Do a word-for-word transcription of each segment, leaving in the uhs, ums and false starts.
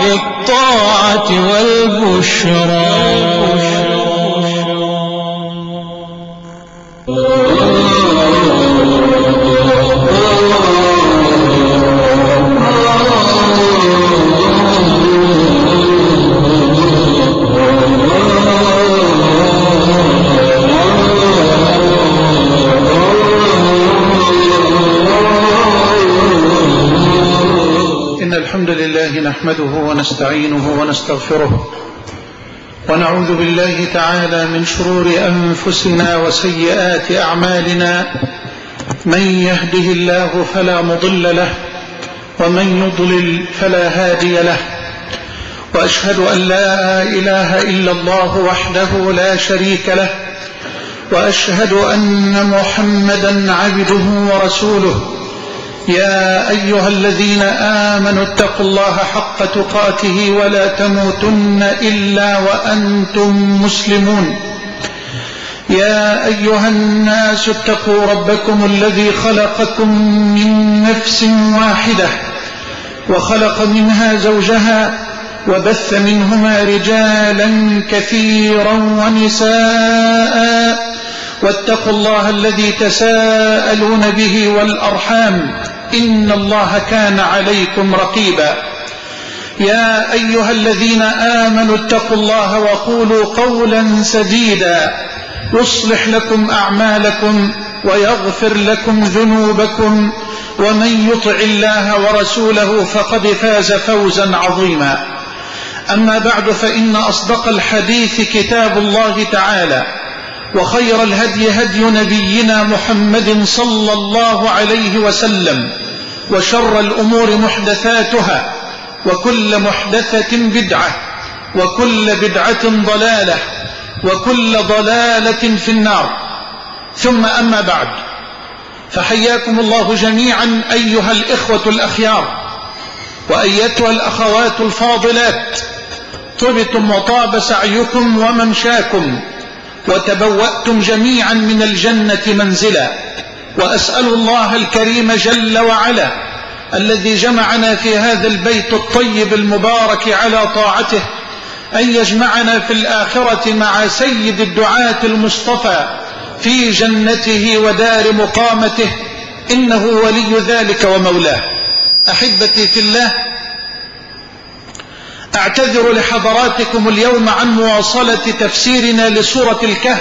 بالطاعة والبشرى. الحمد لله نحمده ونستعينه ونستغفره ونعوذ بالله تعالى من شرور أنفسنا وسيئات أعمالنا، من يهده الله فلا مضل له ومن يضلل فلا هادي له، وأشهد أن لا إله إلا الله وحده لا شريك له، وأشهد أن محمدا عبده ورسوله. يا أيها الذين آمنوا اتقوا الله حق تقاته ولا تموتن إلا وأنتم مسلمون. يا أيها الناس اتقوا ربكم الذي خلقكم من نفس واحدة وخلق منها زوجها وبث منهما رجالا كثيرا ونساء، واتقوا الله الذي تساءلون به والأرحام إن الله كان عليكم رقيبا. يا أيها الذين آمنوا اتقوا الله وقولوا قولا سديدا يصلح لكم أعمالكم ويغفر لكم ذنوبكم، ومن يطع الله ورسوله فقد فاز فوزا عظيما. أما بعد، فإن أصدق الحديث كتاب الله تعالى، وخير الهدي هدي نبينا محمد صلى الله عليه وسلم، وشر الأمور محدثاتها، وكل محدثة بدعة، وكل بدعة ضلالة، وكل ضلالة في النار. ثم أما بعد، فحياكم الله جميعا أيها الإخوة الأخيار، وأيتها الأخوات الفاضلات، طبتم وطاب سعيكم وممشاكم، وتبوأتم جميعا من الجنة منزلا. وأسأل الله الكريم جل وعلا الذي جمعنا في هذا البيت الطيب المبارك على طاعته أن يجمعنا في الآخرة مع سيد الدعاة المصطفى في جنته ودار مقامته، إنه ولي ذلك ومولاه. أحبتي في الله، أعتذر لحضراتكم اليوم عن مواصلة تفسيرنا لسورة الكهف،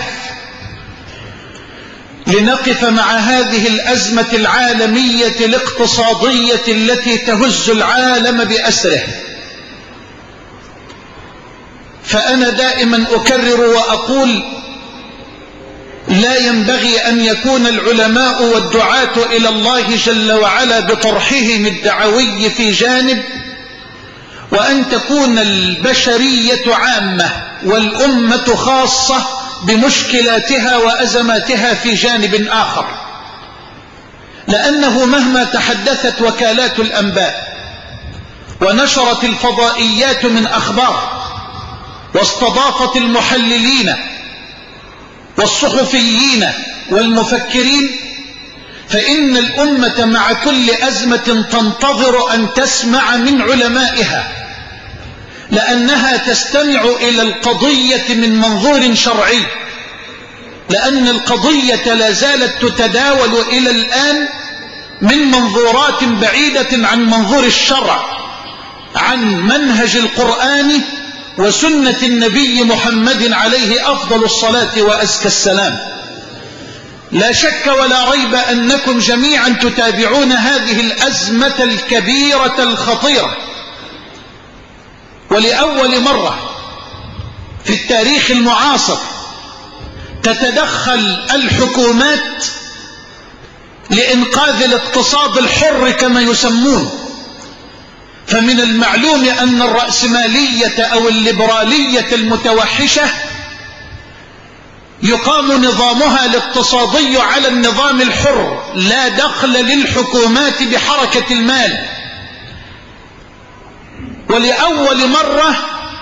لنقف مع هذه الأزمة العالمية الاقتصادية التي تهز العالم بأسره. فأنا دائما أكرر وأقول: لا ينبغي أن يكون العلماء والدعاة إلى الله جل وعلا بطرحهم الدعوي في جانب، وأن تكون البشرية عامة والأمة خاصة بمشكلاتها وأزماتها في جانب آخر. لأنه مهما تحدثت وكالات الأنباء ونشرت الفضائيات من أخبار، واستضافت المحللين والصحفيين والمفكرين، فإن الأمة مع كل أزمة تنتظر أن تسمع من علمائها، لأنها تستمع إلى القضية من منظور شرعي، لأن القضية لا زالت تتداول إلى الآن من منظورات بعيدة عن منظور الشرع، عن منهج القرآن وسنة النبي محمد عليه أفضل الصلاة وأزكى السلام. لا شك ولا ريب أنكم جميعا تتابعون هذه الأزمة الكبيرة الخطيرة، ولأول مرة في التاريخ المعاصر تتدخل الحكومات لإنقاذ الاقتصاد الحر كما يسمون. فمن المعلوم أن الرأسمالية أو الليبرالية المتوحشة يقام نظامها الاقتصادي على النظام الحر، لا دخل للحكومات بحركة المال. ولأول مرة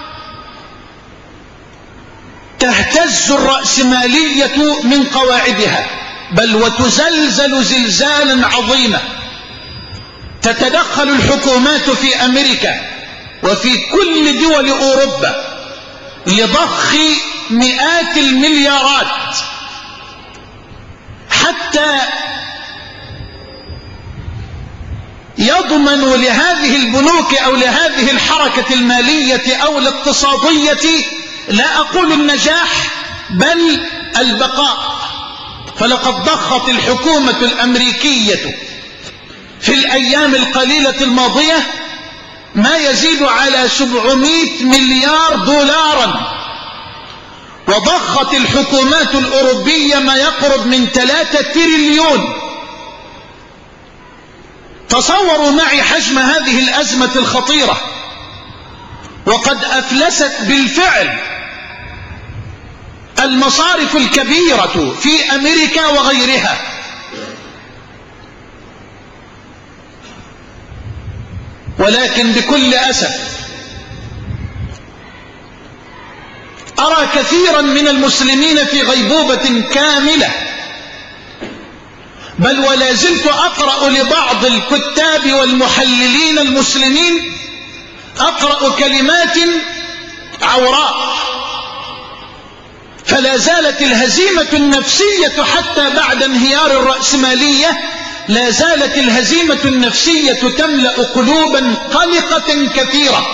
تهتز الرأسمالية من قواعدها، بل وتزلزل زلزالا عظيما. تتدخل الحكومات في أمريكا وفي كل دول أوروبا لضخ مئات المليارات حتى يضمن لهذه البنوك أو لهذه الحركة المالية أو الاقتصادية لا أقول النجاح بل البقاء. فلقد ضخت الحكومة الأمريكية في الأيام القليلة الماضية ما يزيد على سبعمائة مليار دولارا، وضخت الحكومات الأوروبية ما يقرب من ثلاثة تريليون. تصوروا معي حجم هذه الأزمة الخطيرة، وقد أفلست بالفعل المصارف الكبيرة في أمريكا وغيرها. ولكن بكل أسف أرى كثيرا من المسلمين في غيبوبة كاملة، بل ولا زلت أقرأ لبعض الكتاب والمحللين المسلمين، أقرأ كلمات عوراء. فلا زالت الهزيمة النفسية حتى بعد انهيار الرأسمالية، لا زالت الهزيمة النفسية تملأ قلوبا قلقة كثيرة.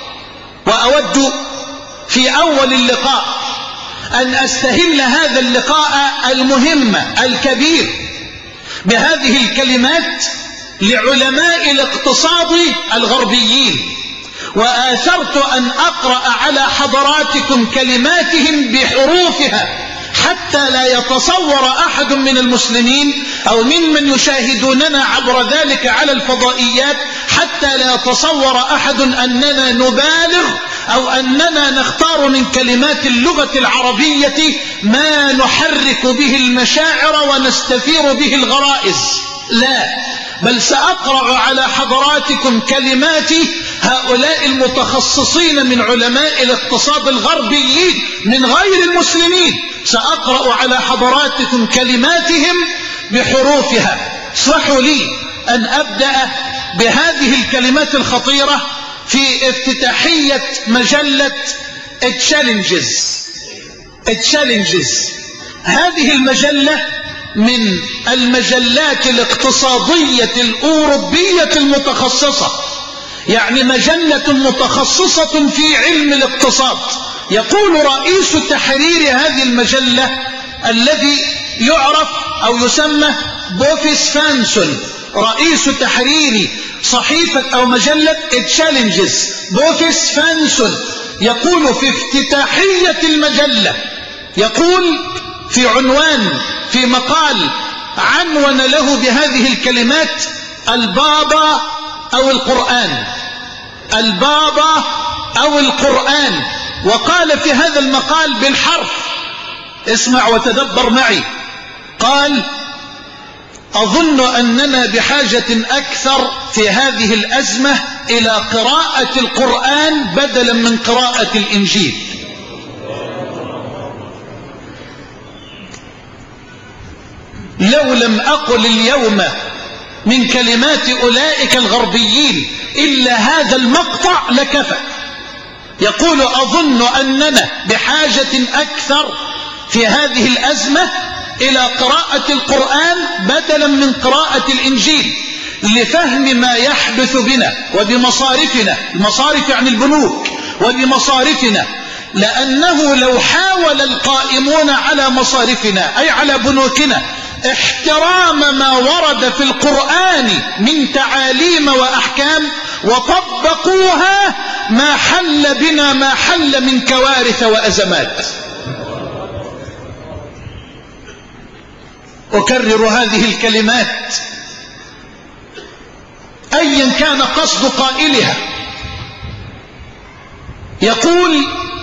وأود في أول اللقاء أن أستهل هذا اللقاء المهم الكبير بهذه الكلمات لعلماء الاقتصاد الغربيين، وآثرت أن أقرأ على حضراتكم كلماتهم بحروفها حتى لا يتصور أحد من المسلمين أو ممن يشاهدوننا عبر ذلك على الفضائيات، حتى لا يتصور أحد أننا نبالغ أو أننا نختار من كلمات اللغة العربية ما نحرك به المشاعر ونستثير به الغرائز. لا، بل سأقرأ على حضراتكم كلمات هؤلاء المتخصصين من علماء الاقتصاد الغربيين من غير المسلمين، سأقرأ على حضراتكم كلماتهم بحروفها. اسمحوا لي أن أبدأ بهذه الكلمات الخطيرة في افتتاحية مجلة تشالنجز. تشالنجز هذه المجلة من المجلات الاقتصادية الأوروبية المتخصصة، يعني مجلة متخصصة في علم الاقتصاد. يقول رئيس تحرير هذه المجلة الذي يعرف أو يسمى بوفيس فانسون، رئيس تحرير صحيفة أو مجلة تشالنجز بوفيس فانسون، يقول في افتتاحية المجلة، يقول في عنوان في مقال عنون له بهذه الكلمات: البابا أو القرآن، البابا أو القرآن. وقال في هذا المقال بالحرف، اسمع وتدبر معي، قال: أظن أننا بحاجة أكثر في هذه الأزمة إلى قراءة القرآن بدلا من قراءة الإنجيل. لو لم أقل اليوم من كلمات أولئك الغربيين إلا هذا المقطع لكفى. يقول: أظن أننا بحاجة أكثر في هذه الأزمة إلى قراءة القرآن بدلا من قراءة الإنجيل لفهم ما يحدث بنا وبمصارفنا، المصارف يعني البنوك، وبمصارفنا، لأنه لو حاول القائمون على مصارفنا أي على بنوكنا احترام ما ورد في القرآن من تعاليم وأحكام وطبقوها ما حل بنا ما حل من كوارث وأزمات. أكرر هذه الكلمات أيا كان قصد قائلها. يقول: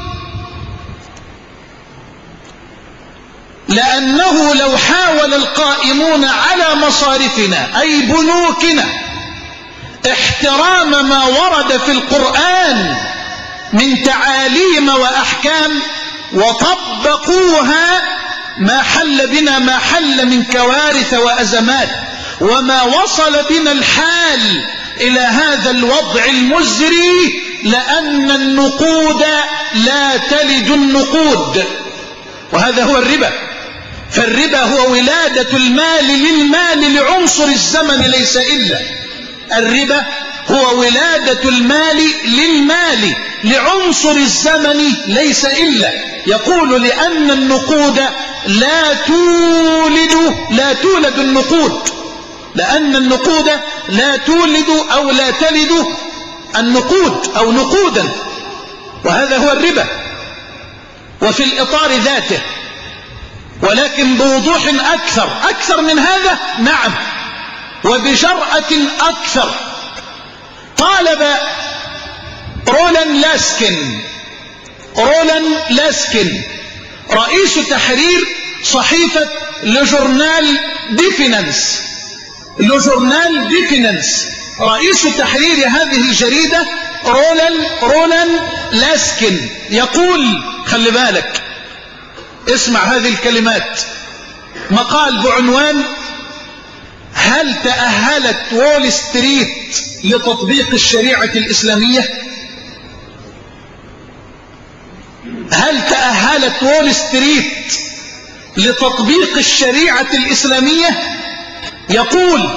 لأنه لو حاول القائمون على مصارفنا أي بنوكنا احترام ما ورد في القرآن من تعاليم وأحكام وطبقوها ما حل بنا ما حل من كوارث وأزمات، وما وصل بنا الحال إلى هذا الوضع المزري لأن النقود لا تلد النقود، وهذا هو الربا. فالربا هو ولادة المال للمال لعنصر الزمن ليس إلا. الربا هو ولادة المال للمال لعنصر الزمن ليس إلا. يقول لأن النقود لا تولد لا تولد النقود، لأن النقود لا تولد أو لا تلد النقود أو نقودا، وهذا هو الربا. وفي الإطار ذاته، ولكن بوضوح أكثر أكثر من هذا، نعم، وبجرأة أكثر، طالب رولان لاسكن رولان لاسكن رئيس تحرير صحيفة لجورنال ديفينانس لجورنال ديفينانس رئيس تحرير هذه الجريدة رولان رولان لاسكن يقول، خلي بالك، اسمع هذه الكلمات، مقال بعنوان: هل تأهلت وول ستريت لتطبيق الشريعة الإسلامية؟ هل تأهلت وول ستريت لتطبيق الشريعة الإسلامية؟ يقول: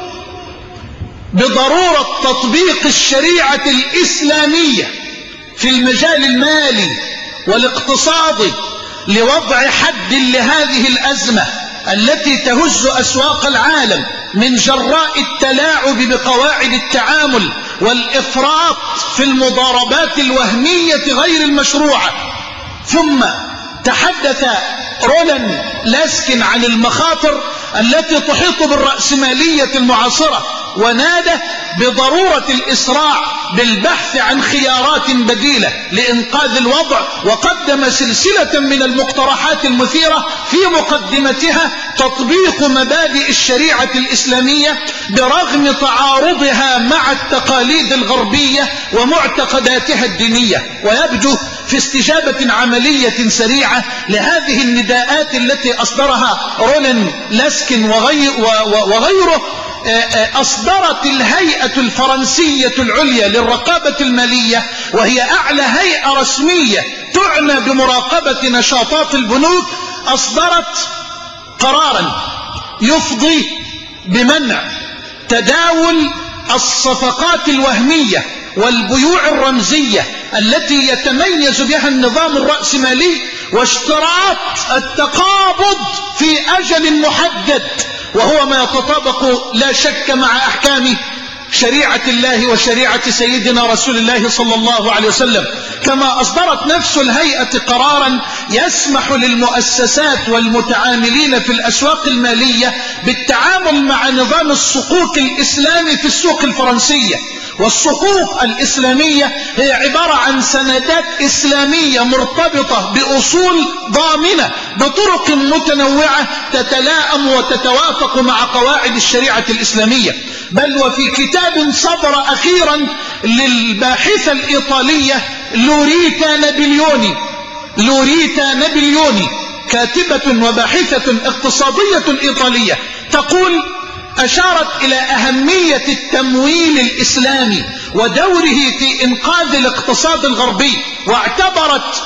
بضرورة تطبيق الشريعة الإسلامية في المجال المالي والاقتصادي لوضع حد لهذه الأزمة التي تهز أسواق العالم من جراء التلاعب بقواعد التعامل والإفراط في المضاربات الوهمية غير المشروعة. ثم تحدث رولان لاسكن عن المخاطر التي تحيط بالرأسمالية المعاصرة، ونادى بضرورة الإسراع بالبحث عن خيارات بديلة لإنقاذ الوضع، وقدم سلسلة من المقترحات المثيرة في مقدمتها تطبيق مبادئ الشريعة الإسلامية برغم تعارضها مع التقاليد الغربية ومعتقداتها الدينية. ويبدو في استجابة عملية سريعة لهذه النداءات التي أصدرها رولان لاسكن وغيره، أصدرت الهيئة الفرنسية العليا للرقابة المالية، وهي أعلى هيئة رسمية تعنى بمراقبة نشاطات البنوك، أصدرت قرارا يفضي بمنع تداول الصفقات الوهمية والبيوع الرمزية التي يتميز بها النظام الرأسمالي، واشتراط التقابض في أجل محدد، وهو ما يتطابق لا شك مع أحكام شريعة الله وشريعة سيدنا رسول الله صلى الله عليه وسلم. كما أصدرت نفس الهيئة قرارا يسمح للمؤسسات والمتعاملين في الأسواق المالية بالتعامل مع نظام الصكوك الإسلامي في السوق الفرنسية. والصكوك الإسلامية هي عبارة عن سندات إسلامية مرتبطة بأصول ضامنة بطرق متنوعة تتلائم وتتوافق مع قواعد الشريعة الإسلامية. بل وفي كتاب صدر أخيرا للباحثة الإيطالية لوريتا نابليوني لوريتا نابليوني كاتبة وباحثة اقتصادية إيطالية، تقول: أشارت إلى أهمية التمويل الإسلامي ودوره في إنقاذ الاقتصاد الغربي، واعتبرت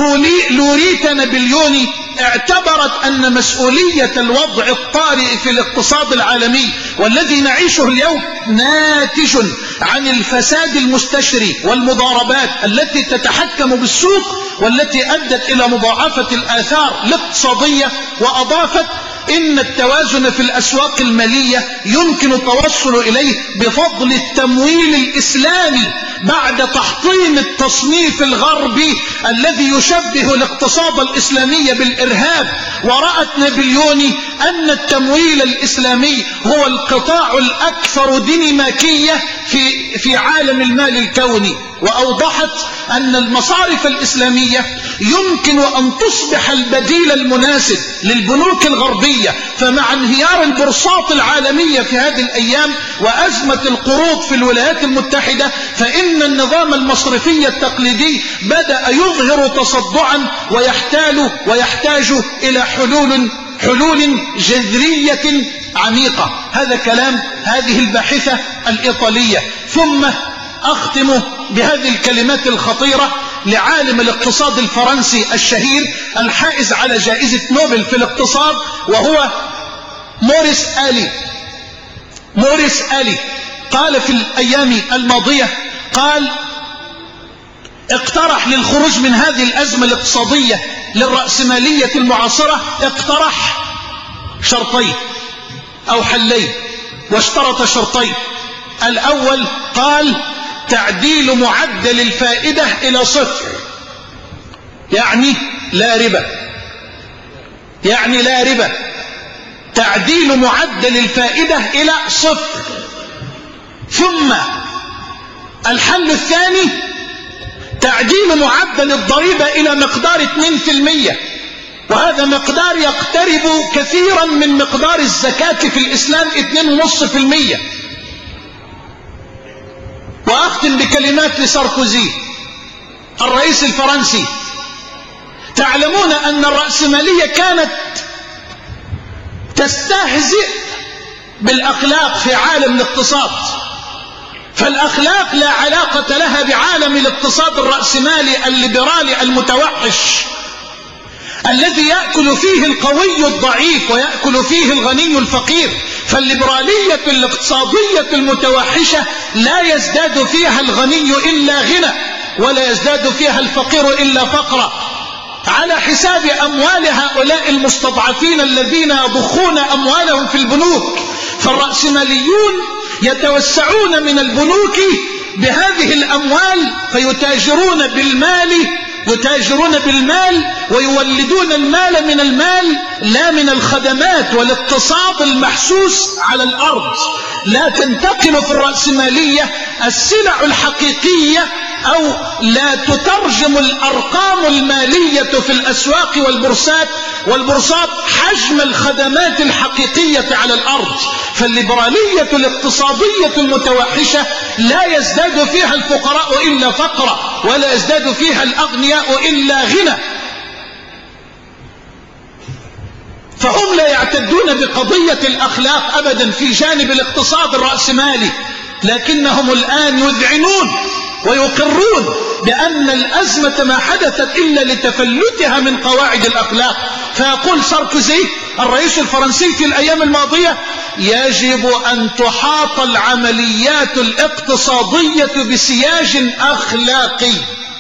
لوريتا نابليوني اعتبرت أن مسؤولية الوضع الطارئ في الاقتصاد العالمي والذي نعيشه اليوم ناتج عن الفساد المستشري والمضاربات التي تتحكم بالسوق، والتي أدت إلى مضاعفة الآثار الاقتصادية. وأضافت: إن التوازن في الأسواق المالية يمكن التوصل إليه بفضل التمويل الإسلامي بعد تحطيم التصنيف الغربي الذي يشبه الاقتصاد الإسلامي بالإرهاب. ورأت نابليوني أن التمويل الإسلامي هو القطاع الأكثر ديناميكية في في عالم المال الكوني. وأوضحت أن المصارف الإسلامية يمكن أن تصبح البديل المناسب للبنوك الغربية. فمع انهيار البورصات العالمية في هذه الأيام وأزمة القروض في الولايات المتحدة، فإن النظام المصرفي التقليدي بدأ يظهر تصدعا ويحتال ويحتاج إلى حلول حلول جذرية عميقة. هذا كلام هذه الباحثة الإيطالية. ثم أختم بهذه الكلمات الخطيرة لعالم الاقتصاد الفرنسي الشهير الحائز على جائزة نوبل في الاقتصاد، وهو موريس آلي. موريس آلي قال في الأيام الماضية، قال اقترح للخروج من هذه الأزمة الاقتصادية للرأسمالية المعاصرة، اقترح شرطين أو حلين، واشترط شرطين. الأول قال تعديل معدل الفائدة إلى صفر، يعني لا ربا، يعني لا ربا، تعديل معدل الفائدة إلى صفر. ثم الحل الثاني تعديل معدل الضريبة إلى مقدار اثنين بالمئة، وهذا مقدار يقترب كثيرا من مقدار الزكاة في الإسلام اثنين فاصلة خمسة بالمئة. وأختم بكلمات لساركوزي الرئيس الفرنسي. تعلمون أن الرأسمالية كانت تستهزئ بالأخلاق في عالم الاقتصاد، فالأخلاق لا علاقة لها بعالم الاقتصاد الرأسمالي الليبرالي المتوحش الذي يأكل فيه القوي الضعيف ويأكل فيه الغني الفقير. فالليبرالية الاقتصادية المتوحشة لا يزداد فيها الغني إلا غنى، ولا يزداد فيها الفقير إلا فقرا، على حساب أموال هؤلاء المستضعفين الذين يضخون أموالهم في البنوك. فالرأسماليون يتوسعون من البنوك بهذه الأموال فيتاجرون بالمال، يتاجرون بالمال ويولدون المال من المال لا من الخدمات والاقتصاد المحسوس على الأرض. لا تنتقل في الرأسمالية السلع الحقيقية، أو لا تترجم الأرقام المالية في الأسواق والبورصات والبورصات حجم الخدمات الحقيقية على الأرض. فالليبرالية الاقتصادية المتوحشة لا يزداد فيها الفقراء إلا فقرا، ولا يزداد فيها الأغنياء إلا غنى. فهم لا يعتدون بقضية الأخلاق أبدا في جانب الاقتصاد الرأسمالي، لكنهم الآن يذعنون ويقرون بأن الأزمة ما حدثت إلا لتفلتها من قواعد الأخلاق. فيقول ساركوزي الرئيس الفرنسي في الأيام الماضية: يجب أن تحاط العمليات الاقتصادية بسياج أخلاقي،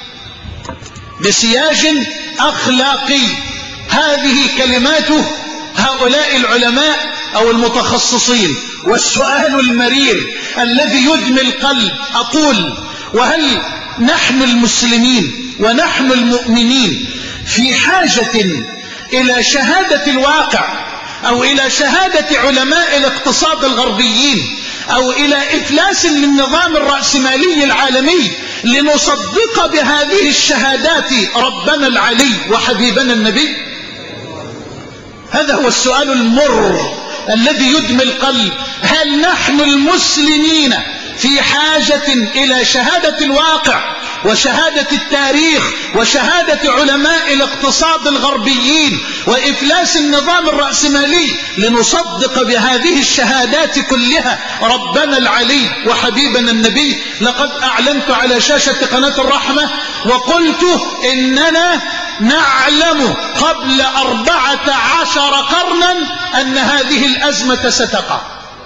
بسياج أخلاقي. هذه كلمات هؤلاء العلماء أو المتخصصين. والسؤال المرير الذي يدمي القلب، أقول: وهل نحن المسلمين ونحن المؤمنين في حاجة إلى شهادة الواقع، أو إلى شهادة علماء الاقتصاد الغربيين، أو إلى إفلاس للنظام الرأسمالي العالمي لنصدق بهذه الشهادات ربنا العلي وحبيبنا النبي؟ هذا هو السؤال المر الذي يدمي القلب. هل نحن المسلمين في حاجة إلى شهادة الواقع وشهادة التاريخ وشهادة علماء الاقتصاد الغربيين وإفلاس النظام الرأسمالي لنصدق بهذه الشهادات كلها ربنا العلي وحبيبنا النبي؟ لقد أعلنت على شاشة قناة الرحمة وقلت إننا نعلم قبل أربعة عشر قرنا أن هذه الأزمة ستقع.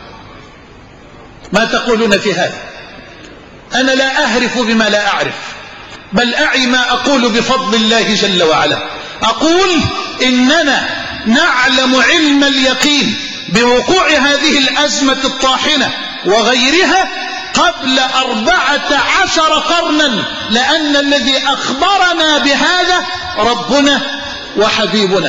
ما تقولون في هذا؟ أنا لا أهرف بما لا أعرف، بل أعي ما أقول بفضل الله جل وعلا. أقول إننا نعلم علم اليقين بوقوع هذه الأزمة الطاحنة وغيرها قبل أربعة عشر قرنا، لأن الذي أخبرنا بهذا ربنا وحبيبنا.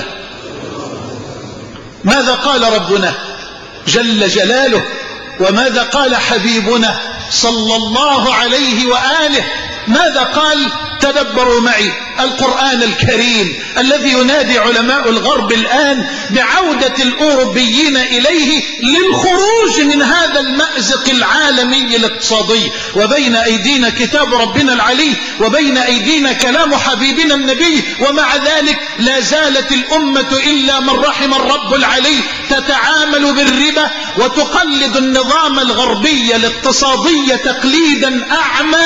ماذا قال ربنا جل جلاله؟ وماذا قال حبيبنا صلى الله عليه وآله؟ ماذا قال؟ تدبروا معي القرآن الكريم الذي ينادي علماء الغرب الآن بعودة الأوروبيين إليه للخروج من هذا المأزق العالمي الاقتصادي. وبين أيدينا كتاب ربنا العلي، وبين أيدينا كلام حبيبنا النبي، ومع ذلك لا زالت الأمة إلا من رحم الرب العلي تتعامل بالربا وتقلد النظام الغربي الاقتصادي تقليدا أعمى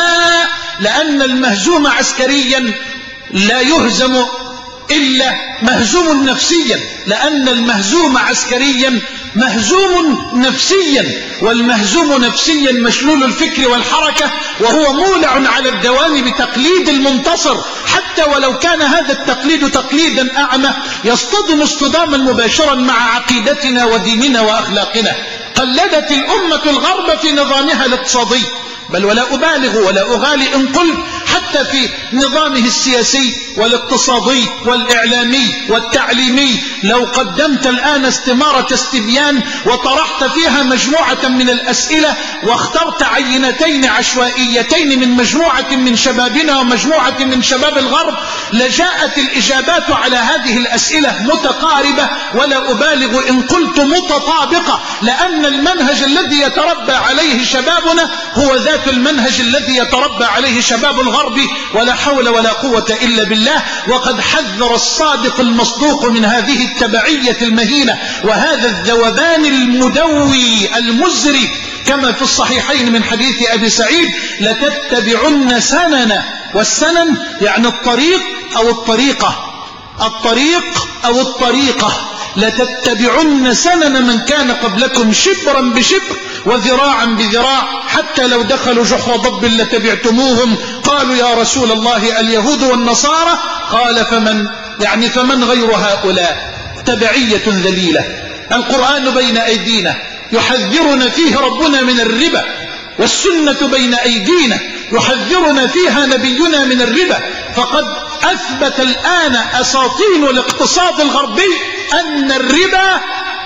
لأن المهزوم عسكريا لا يهزم إلا مهزوم نفسيا، لأن المهزوم عسكريا مهزوم نفسيا، والمهزوم نفسيا مشلول الفكر والحركة، وهو مولع على الدوام بتقليد المنتصر، حتى ولو كان هذا التقليد تقليدا أعمى يصطدم اصطداما مباشرا مع عقيدتنا وديننا وأخلاقنا. قلدت الأمة الغرب في نظامها الاقتصادي، بل ولا أبالغ ولا أغالي إن قلت حتى في نظامه السياسي والاقتصادي والإعلامي والتعليمي. لو قدمت الآن استمارة استبيان وطرحت فيها مجموعة من الأسئلة واخترت عينتين عشوائيتين من مجموعة من شبابنا ومجموعة من شباب الغرب، لجاءت الإجابات على هذه الأسئلة متقاربة، ولا أبالغ إن قلت متطابقة، لأن المنهج الذي يتربى عليه شبابنا هو ذات المنهج الذي يتربى عليه شباب الغرب، ولا حول ولا قوة إلا بالله. وقد حذر الصادق المصدوق من هذه التبعية المهينة وهذا الذوبان المدوي المزري، كما في الصحيحين من حديث أبي سعيد: لتتبعن سنن، والسنن يعني الطريق أو الطريقة، الطريق أو الطريقة، لتتبعن سنن من كان قبلكم شبرا بشبر وذراعا بذراع، حتى لو دخلوا جحر ضب لتبعتموهم. قالوا يا رسول الله اليهود والنصارى؟ قال فمن يعني فمن غير هؤلاء؟ تبعية ذليلة. القرآن بين أيدينا يحذرنا فيه ربنا من الربا، والسنة بين أيدينا يحذرنا فيها نبينا من الربا. فقد أثبت الآن أساطين الاقتصاد الغربي أن الربا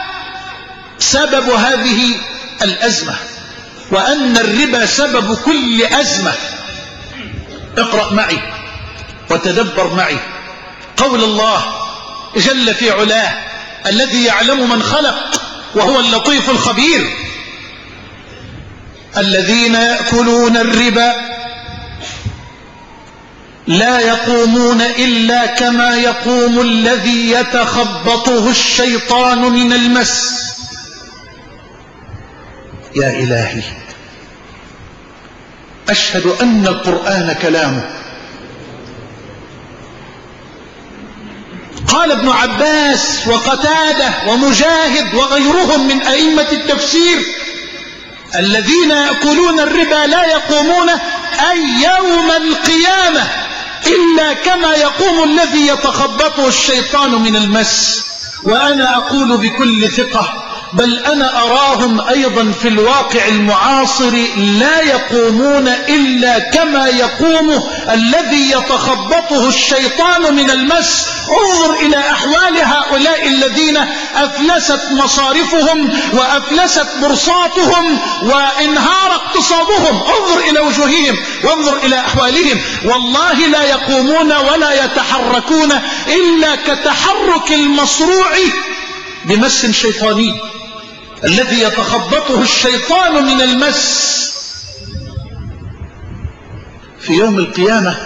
سبب هذه الأزمة، وأن الربا سبب كل أزمة. اقرأ معي وتدبر معي قول الله جل في علاه الذي يعلم من خلق وهو اللطيف الخبير: الذين يأكلون الربا لا يقومون إلا كما يقوم الذي يتخبطه الشيطان من المس. يا إلهي، أشهد أن القرآن كلامه. قال ابن عباس وقتادة ومجاهد وغيرهم من أئمة التفسير: الذين يأكلون الربا لا يقومون أي يوم القيامة إلا كما يقوم الذي يتخبطه الشيطان من المس. وأنا أقول بكل ثقة، بل أنا أراهم أيضا في الواقع المعاصر لا يقومون إلا كما يقوم الذي يتخبطه الشيطان من المس. انظر إلى أحوال هؤلاء الذين أفلست مصارفهم وأفلست بورصاتهم وانهار اقتصادهم، انظر إلى وجوههم وانظر إلى أحوالهم. والله لا يقومون ولا يتحركون إلا كتحرك المصروع بمس شيطاني، الذي يتخبطه الشيطان من المس. في يوم القيامة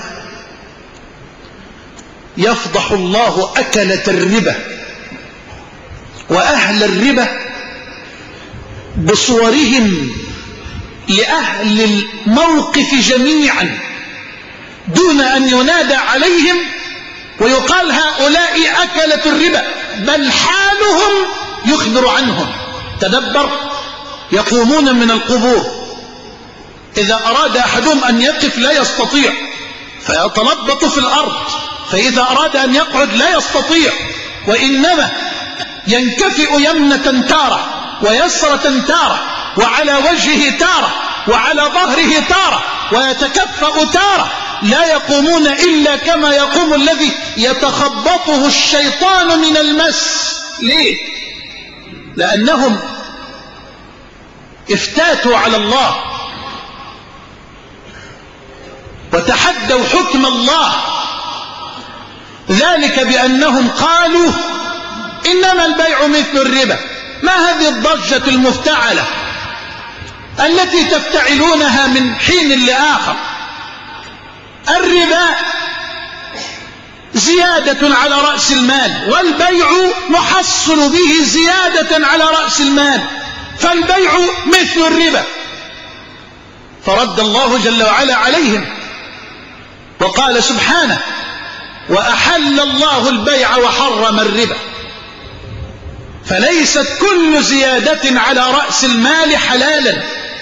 يفضح الله أكلة الربا وأهل الربا بصورهم لأهل الموقف جميعا دون أن ينادى عليهم ويقال هؤلاء أكلة الربا، بل حالهم يخبر عنهم. تدبر، يقومون من القبور، إذا أراد أحدهم أن يقف لا يستطيع فيتلبط في الأرض، فإذا أراد أن يقعد لا يستطيع، وإنما ينكفئ يمنة تارة ويسرة تارة وعلى وجهه تارة وعلى ظهره تارة ويتكفأ تارة. لا يقومون إلا كما يقوم الذي يتخبطه الشيطان من المس. ليه؟ لأنهم افتاتوا على الله وتحدوا حكم الله، ذلك بأنهم قالوا إنما البيع مثل الربا. ما هذه الضجة المفتعلة التي تفتعلونها من حين لآخر؟ الربا زيادة على رأس المال، والبيع محصل به زيادة على رأس المال، فالبيع مثل الربا. فرد الله جل وعلا عليهم وقال سبحانه: وأحل الله البيع وحرم الربا. فليست كل زيادة على رأس المال حلالا،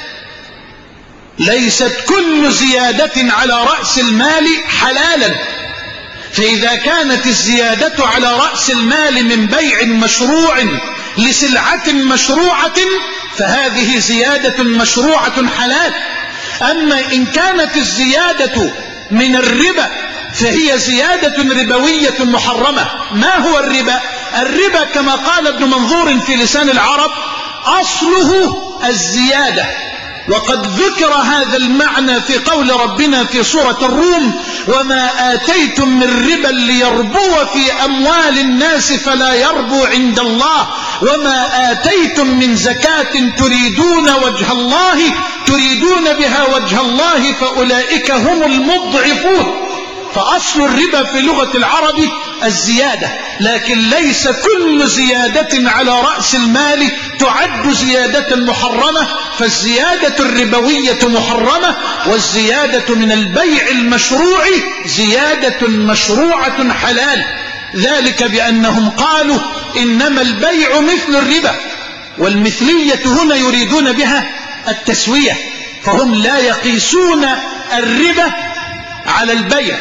ليست كل زيادة على رأس المال حلالا. فإذا كانت الزيادة على رأس المال من بيع مشروع لسلعة مشروعة فهذه زيادة مشروعة حلال. أما إن كانت الزيادة من الربا فهي زيادة ربوية محرمة. ما هو الربا؟ الربا كما قال ابن منظور في لسان العرب أصله الزيادة، وقد ذكر هذا المعنى في قول ربنا في سورة الروم: وما آتيتم من ربا ليربو في أموال الناس فلا يربو عند الله وما آتيتم من زكاة تريدون وجه الله تريدون بها وجه الله فأولئك هم المضعفون. فأصل الربا في لغة العرب الزيادة، لكن ليس كل زيادة على رأس المال تعد زيادة محرمة، فالزيادة الربوية محرمة، والزيادة من البيع المشروع زيادة مشروعة حلال. ذلك بأنهم قالوا إنما البيع مثل الربا، والمثلية هنا يريدون بها التسوية، فهم لا يقيسون الربا على البيع،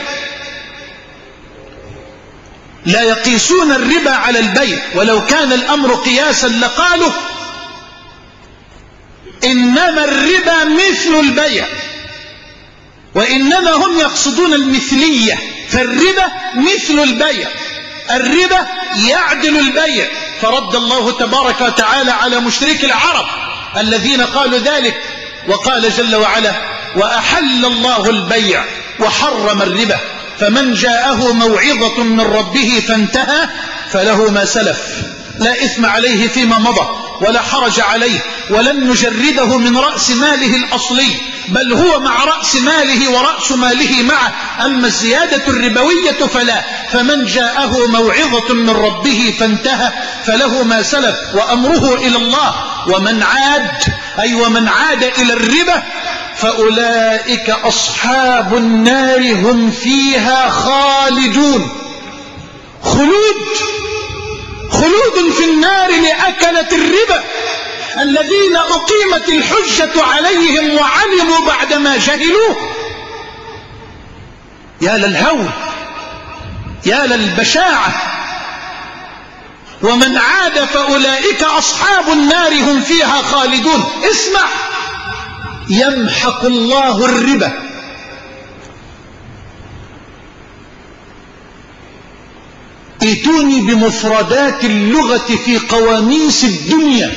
لا يقيسون الربا على البيع. ولو كان الأمر قياسا لقالوا إنما الربا مثل البيع، وإنما هم يقصدون المثلية. فالربا مثل البيع، الربا يعدل البيع. فرد الله تبارك وتعالى على مشركي العرب الذين قالوا ذلك، وقال جل وعلا: وأحل الله البيع وحرم الربا فمن جاءه موعظة من ربه فانتهى فله ما سلف لا إثم عليه فيما مضى ولا حرج عليه ولن نجرده من رأس ماله الأصلي، بل هو مع رأس ماله ورأس ماله معه. أما الزيادة الربوية فلا. فمن جاءه موعظة من ربه فانتهى فله ما سلف وأمره إلى الله ومن عاد أي ومن عاد إلى الربا فأولئك أصحاب النار هم فيها خالدون. خلود خلود في النار لأكلة الربا الذين أقيمت الحجة عليهم وعلموا بعدما جهلوه. يا للهول، يا للبشاعة. ومن عاد فأولئك أصحاب النار هم فيها خالدون. اسمع: يمحق الله الربا. ائتوني بمفردات اللغة في قواميس الدنيا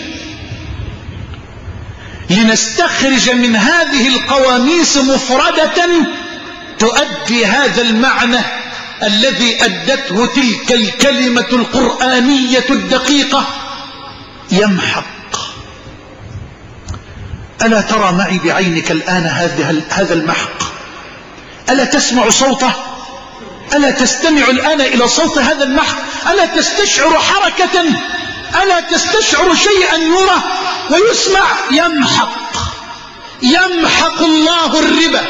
لنستخرج من هذه القواميس مفردة تؤدي هذا المعنى الذي أدته تلك الكلمة القرآنية الدقيقة: يمحق. ألا ترى معي بعينك الآن هذا المحق؟ ألا تسمع صوته؟ ألا تستمع الآن إلى صوت هذا المحق؟ ألا تستشعر حركة؟ ألا تستشعر شيئا يرى ويسمع؟ يمحق يمحق الله الربا.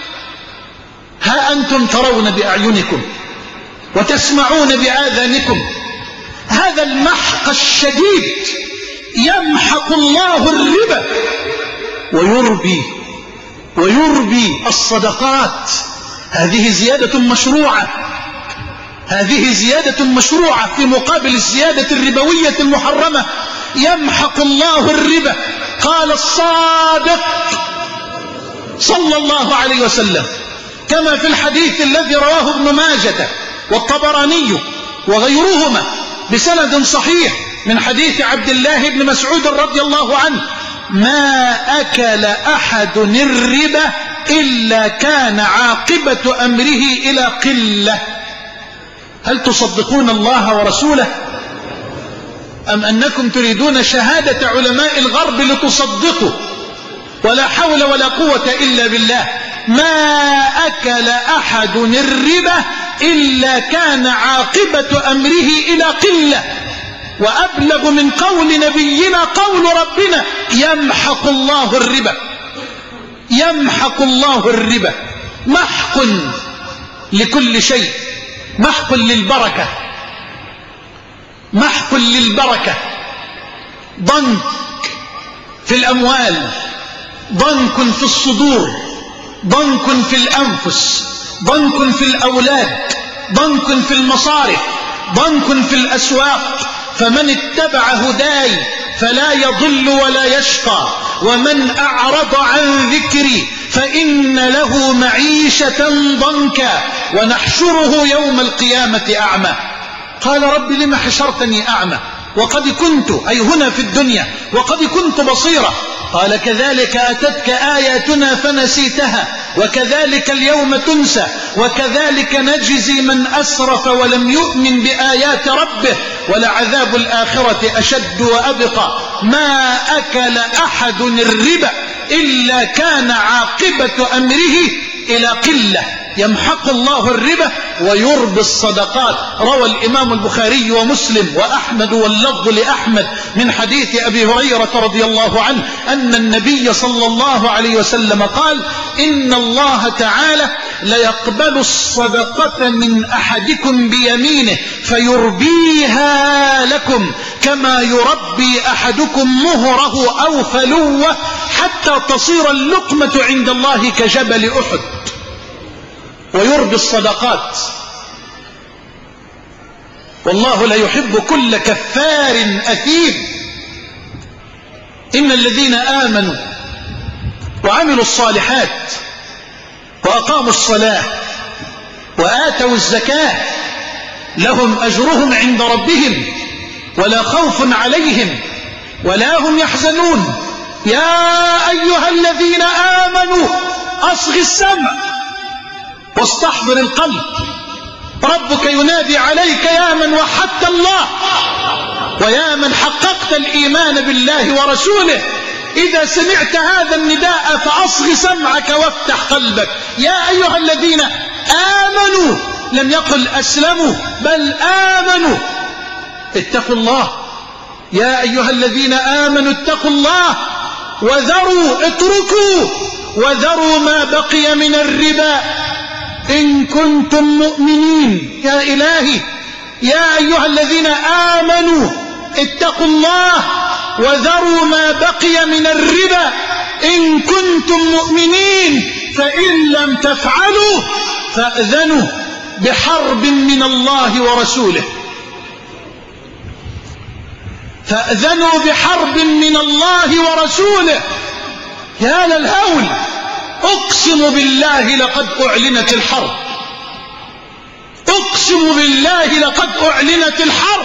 ها أنتم ترون بأعينكم وتسمعون بآذانكم هذا المحق الشديد. يمحق الله الربا ويربي ويربي الصدقات. هذه زيادة مشروعة، هذه زيادة مشروعة في مقابل الزيادة الربوية المحرمة. يمحق الله الربا. قال الصادق صلى الله عليه وسلم كما في الحديث الذي رواه ابن ماجة والطبراني وغيرهما بسند صحيح من حديث عبد الله بن مسعود رضي الله عنه: ما أكل أحد الربا إلا كان عاقبة أمره إلى قلة. هل تصدقون الله ورسوله أم أنكم تريدون شهادة علماء الغرب لتصدقوا؟ ولا حول ولا قوة إلا بالله. ما أكل أحد الربا إلا كان عاقبة أمره إلى قلة. وأبلغ من قول نبينا قول ربنا: يمحق الله الربا. يمحق الله الربا. محق لكل شيء، محق للبركة، محق للبركة. ضنك في الأموال، ضنك في الصدور، ضنك في الأنفس، ضنك في الأولاد، ضنك في المصارف، ضنك في الأسواق. فمن اتبع هداي فلا يضل ولا يشقى، ومن أعرض عن ذكري فإن له معيشة ضنكا ونحشره يوم القيامة أعمى. قال رب لم حشرتني أعمى وقد كنت، أي هنا في الدنيا، وقد كنت بصيرا. قال كذلك أتتك آياتنا فنسيتها وكذلك اليوم تنسى وكذلك نجزي من أسرف ولم يؤمن بآيات ربه ولعذاب الآخرة أشد وأبقى. ما أكل أحد الربا إلا كان عاقبة أمره إلى قلة، يمحق الله الربا ويربي الصدقات. روى الإمام البخاري ومسلم وأحمد واللفظ لأحمد من حديث أبي هريرة رضي الله عنه أن النبي صلى الله عليه وسلم قال: إن الله تعالى ليقبل الصدقة من أحدكم بيمينه فيربيها لكم كما يربي أحدكم مهره أو فلوه حتى تصير اللقمة عند الله كجبل أحد. ويربي الصدقات. والله لا يحب كل كفار أثيم. إن الذين آمنوا وعملوا الصالحات وأقاموا الصلاة وآتوا الزكاة لهم أجرهم عند ربهم ولا خوف عليهم ولا هم يحزنون. يا أيها الذين آمنوا أصغ السمع واستحضر القلب، ربك ينادي عليك يا من وحدت الله ويا من حققت الإيمان بالله ورسوله. إذا سمعت هذا النداء فأصغ سمعك وافتح قلبك. يا أيها الذين آمنوا، لم يقل أسلموا بل آمنوا، اتقوا الله. يا أيها الذين آمنوا اتقوا الله وذروا، اتركوا وذروا ما بقي من الربا إن كنتم مؤمنين. يا إلهي، يا أيها الذين آمنوا اتقوا الله وذروا ما بقي من الربا إن كنتم مؤمنين، فإن لم تفعلوا فأذنوا بحرب من الله ورسوله. فأذنوا بحرب من الله ورسوله. يا للهول، أقسم بالله لقد أعلنت الحرب، أقسم بالله لقد أعلنت الحرب.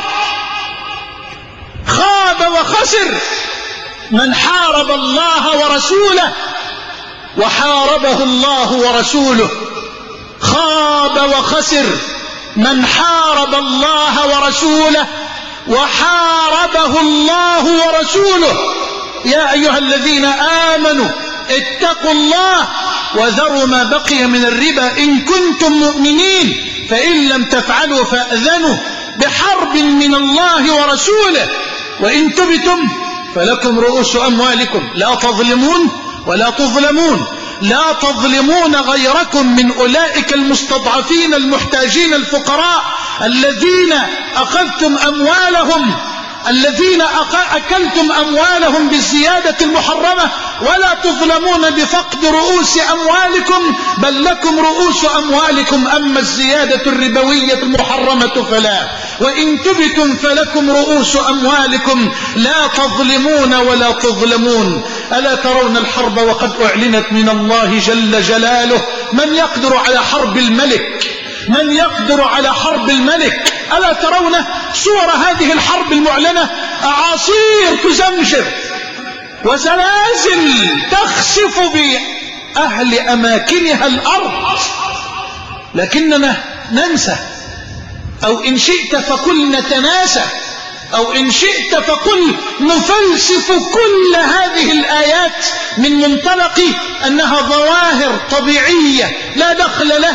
خاب وخسر من حارب الله ورسوله وحاربه الله ورسوله. خاب وخسر من حارب الله ورسوله وحاربه الله ورسوله. يا أيها الذين آمنوا اتقوا الله وذروا ما بقي من الربا إن كنتم مؤمنين، فإن لم تفعلوا فأذنوا بحرب من الله ورسوله. وإن تبتم فلكم رؤوس أموالكم لا تظلمون ولا تظلمون. لا تظلمون غيركم من أولئك المستضعفين المحتاجين الفقراء الذين أخذتم أموالهم، الذين أكلتم أموالهم بالزيادة المحرمة. ولا تظلمون بفقد رؤوس أموالكم بل لكم رؤوس أموالكم، أما الزيادة الربوية المحرمة فلا. وإن تبتم فلكم رؤوس أموالكم لا تظلمون ولا تظلمون. ألا ترون الحرب وقد أعلنت من الله جل جلاله؟ من يقدر على حرب الملك؟ من يقدر على حرب الملك؟ ألا ترون صور هذه الحرب المعلنة؟ أعاصير تزمجر وزلازل تخسف بأهل أماكنها الأرض، لكننا ننسى، أو إن شئت فقل نتناسى، أو إن شئت فقل نفلسف كل هذه الآيات من منطلق أنها ظواهر طبيعية لا دخل لها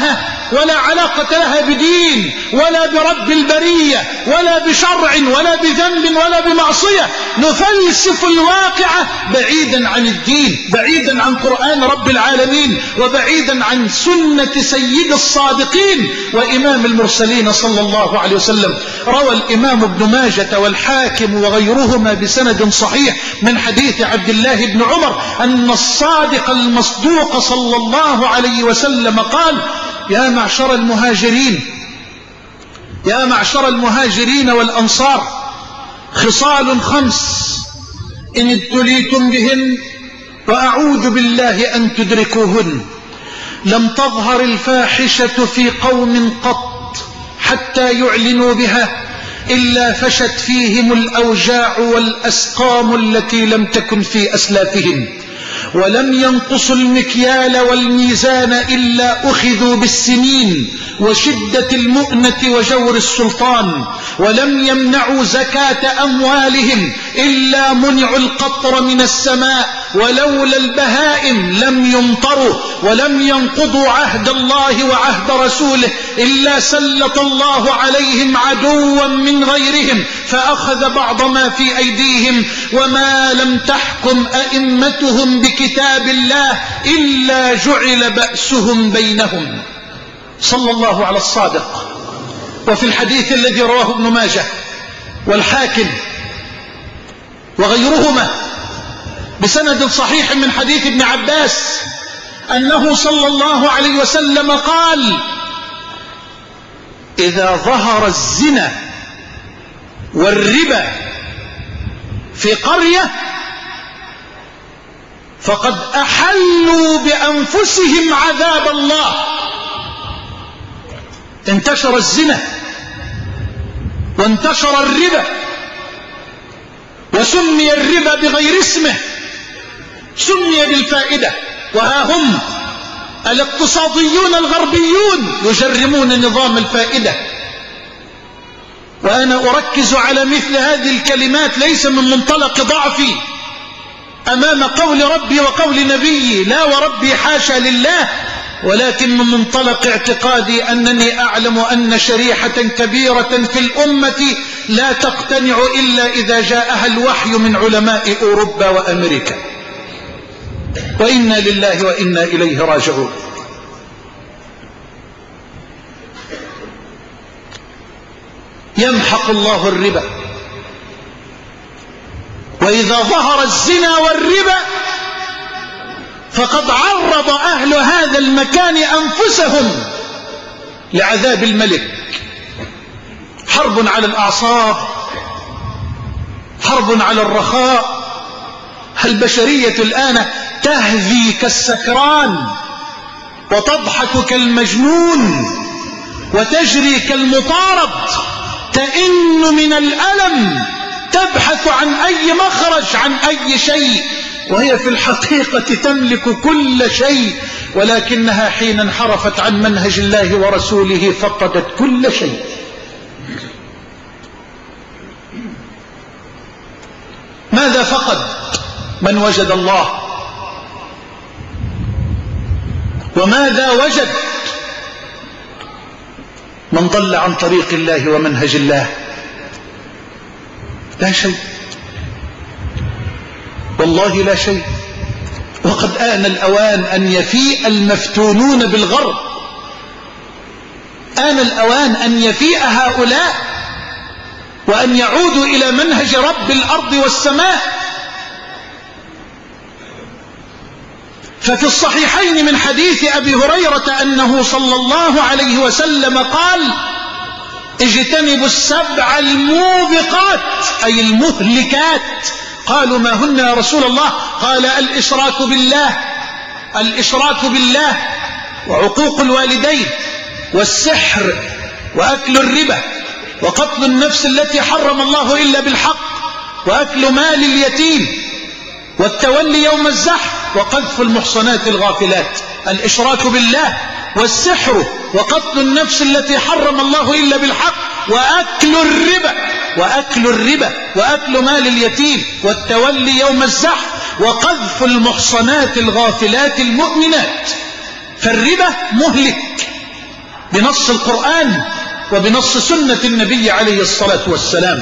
ولا علاقة لها بدين ولا برب البرية ولا بشرع ولا بذنب ولا بمعصية. نفلسف الواقعة بعيدا عن الدين، بعيدا عن قرآن رب العالمين، وبعيدا عن سنة سيد الصادقين وإمام المرسلين صلى الله عليه وسلم. روى الإمام ابن ماجة والحاكم وغيرهما بسند صحيح من حديث عبد الله بن عمر أن الصادق المصدوق صلى الله عليه وسلم قال: يا معشر المهاجرين يا معشر المهاجرين والأنصار، خصال خمس إن ابتليتم بهن وأعوذ بالله أن تدركوهن: لم تظهر الفاحشة في قوم قط حتى يعلنوا بها إلا فشت فيهم الأوجاع والأسقام التي لم تكن في أسلافهم، ولم ينقصوا المكيال والميزان إلا أخذوا بالسنين وشدة المؤنة وجور السلطان، ولم يمنعوا زكاة أموالهم إلا منعوا القطر من السماء، ولولا البهائم لم يمطروا، ولم ينقضوا عهد الله وعهد رسوله إلا سلط الله عليهم عدوا من غيرهم فأخذ بعض ما في أيديهم، وما لم تحكم أئمتهم بكتاب الله إلا جعل بأسهم بينهم. صلى الله على الصادق. وفي الحديث الذي رواه ابن ماجه والحاكم وغيرهما بسند صحيح من حديث ابن عباس أنه صلى الله عليه وسلم قال: إذا ظهر الزنا والربا في قرية فقد أحلوا بأنفسهم عذاب الله. انتشر الزنا وانتشر الربا وسمي الربا بغير اسمه، سمي بالفائدة، وها هم الاقتصاديون الغربيون يجرمون نظام الفائدة. وأنا أركز على مثل هذه الكلمات ليس من منطلق ضعفي أمام قول ربي وقول نبيي، لا وربي حاشا لله، ولكن من منطلق اعتقادي أنني أعلم أن شريحة كبيرة في الأمة لا تقتنع إلا إذا جاءها الوحي من علماء أوروبا وأمريكا، وإنا لله وإنا إليه راجعون. يمحق الله الربا، وإذا ظهر الزنا والربا فقد عرض أهل هذا المكان أنفسهم لعذاب الملك. حرب على الأعصاب، حرب على الرخاء. البشرية الآن تهذي كالسكران وتضحك كالمجنون وتجري كالمطارد، تئن من الألم، تبحث عن أي مخرج، عن أي شيء، وهي في الحقيقة تملك كل شيء، ولكنها حين انحرفت عن منهج الله ورسوله فقدت كل شيء. ماذا فقد من وجد الله؟ وماذا وجد من ضل عن طريق الله ومنهج الله؟ لا شيء، والله لا شيء. وقد آن الأوان أن يفيء المفتونون بالغرب، آن الأوان أن يفيء هؤلاء وأن يعودوا إلى منهج رب الأرض والسماء. ففي الصحيحين من حديث أبي هريرة أنه صلى الله عليه وسلم قال: اجتنبوا السبع الموبقات، أي المهلكات. قالوا: ما هن يا رسول الله؟ قال: الإشراك بالله الإشراك بالله وعقوق الوالدين والسحر وأكل الربا وقتل النفس التي حرم الله إلا بالحق وأكل مال اليتيم والتولي يوم الزحف وقذف المحصنات الغافلات. الإشراك بالله والسحر وقتل النفس التي حرم الله إلا بالحق وأكل الربا وأكل الربا وأكل مال اليتيم والتولي يوم الزحف وقذف المحصنات الغافلات المؤمنات. فالربا مهلك بنص القرآن وبنص سنة النبي عليه الصلاة والسلام.